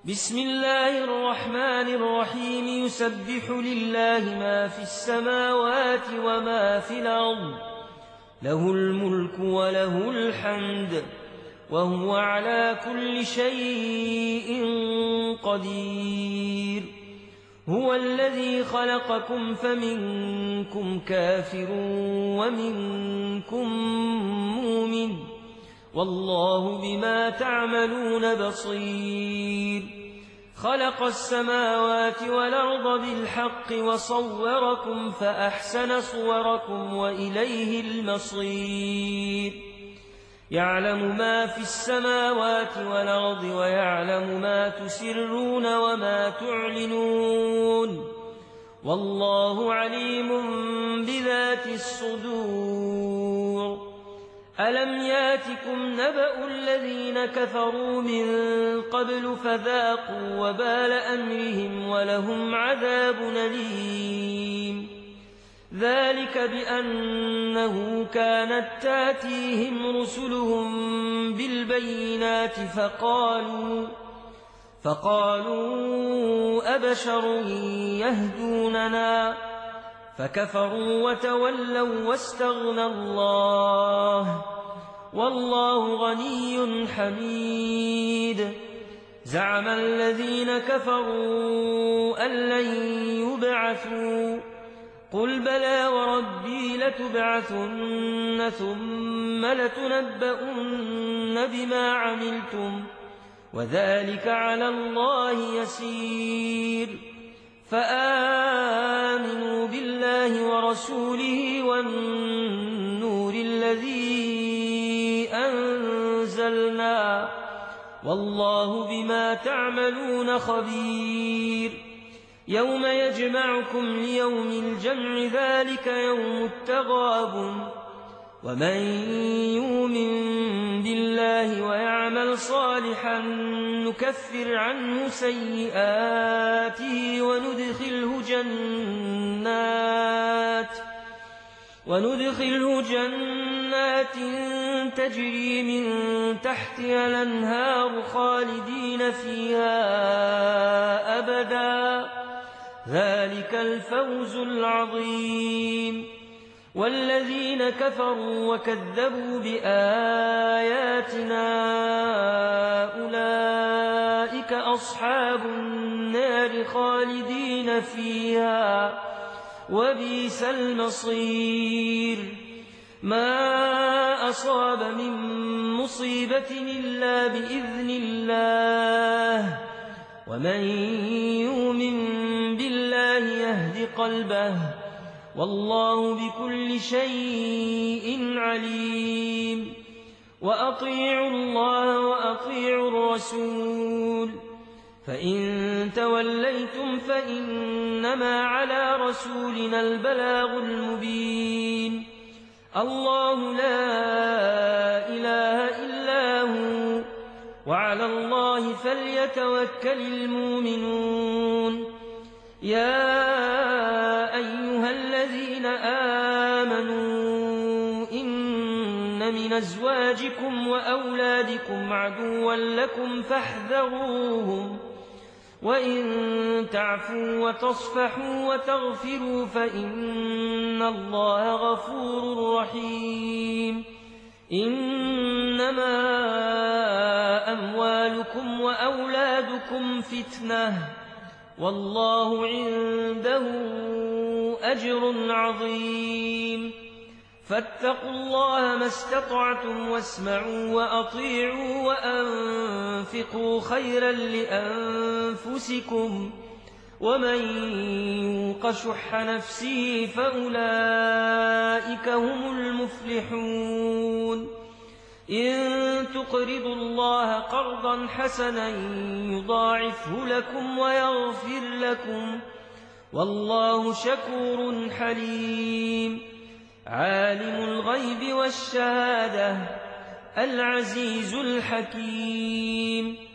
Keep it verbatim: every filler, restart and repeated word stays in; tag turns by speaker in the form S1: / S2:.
S1: بسم الله الرحمن الرحيم يسبح لله ما في السماوات وما في الأرض له الملك وله الحمد وهو على كل شيء قدير هو الذي خلقكم فمنكم كافر ومنكم مؤمن والله بما تعملون بصير خلق السماوات والأرض بالحق وصوركم فأحسن صوركم وإليه المصير يعلم ما في السماوات والأرض ويعلم ما تسرون وما تعلنون والله عليم بذات الصدور ألم ياتكم نبأ الذين كفروا من قبل فذاقوا وبال أمرهم ولهم عذاب أليم ذلك بأنه كانت تاتيهم رسلهم بالبينات فقالوا فقالوا أبشر يهدوننا فكفروا وتولوا واستغنى الله والله غني حميد زعم الذين كفروا أن لن يبعثوا قل بلى وربي لتبعثن ثم لتنبؤن بما عملتم وذلك على الله يسير فآمنوا بالله ورسوله والنور الذي أنزلنا والله بما تعملون خبير يوم يجمعكم ليوم الجمع ذلك يوم التغابن ومن يؤمن بالله ويعمل صالحا نكفر عنه سيئاته وندخله جنات وندخله جنات تجري من تحتها الأنهار خالدين فيها أبدا ذلك الفوز العظيم والذين كفروا وكذبوا بآياتنا أولئك أصحاب النار خالدين فيها وبئس المصير ما أصاب من مصيبة إلا بإذن الله ومن يؤمن بالله يهد قلبه والله بكل شيء عليم وأطيعوا الله وأطيعوا الرسول فإن توليتم فإنما على رسولنا البلاغ المبين الله لا إله إلا هو وعلى الله فليتوكل المؤمنون يا أيها الذين آمنوا إن من أزواجكم وأولادكم عدوا لكم فاحذروهم وإن تعفوا وتصفحوا وتغفروا فإن الله غفور رحيم إنما أموالكم وأولادكم فتنة والله عنده أجر عظيم فاتقوا الله ما استطعتم واسمعوا وأطيعوا وأنفقوا خيرا لأنفسكم ومن يوق شح نفسه فأولئك هم المفلحون إن تقرضوا الله قرضا حسنا يضاعفه لكم ويغفر لكم والله شكور حليم عالم الغيب والشهادة العزيز الحكيم